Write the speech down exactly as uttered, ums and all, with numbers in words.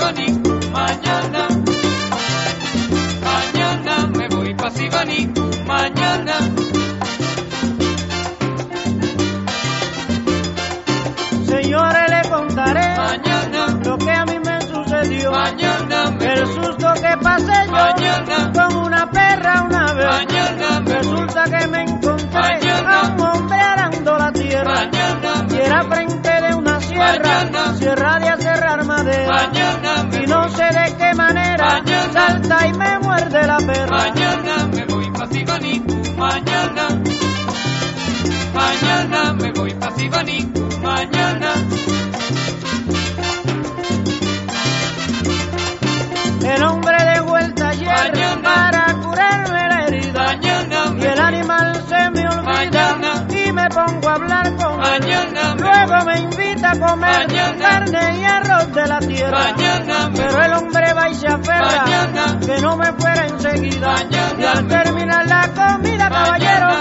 Sibani, mañana, mañana me voy pa' Sibani, mañana. Señores, le contaré mañana lo que a mí me sucedió. Mañana me el voy. susto que pasé yo Mañana. con una perra una vez. Mañana me Resulta voy. que me encontré Mañana. a un hombre arando la tierra. Mañana me y era voy. frente de una sierra, Mañana. sierra de aserrar madera. Mañana me y no voy. sé de qué manera Mañana. salta y me muerde la perra. Mañana me voy pa' Sibani, mañana. Mañana me voy pa' Sibani, mañana. El hombre dejó el taller Mañana. para curarme la herida. Mañana y me el voy. animal se me olvida. Mañana. y me pongo a hablar con él. Mañana me Luego voy. me invita a comer Mañana. carne y arroz de la tierra. Mañana me Pero el hombre va y se aferra Mañana. que no me fuera enseguida. Mañana y al me terminar la comida, caballero,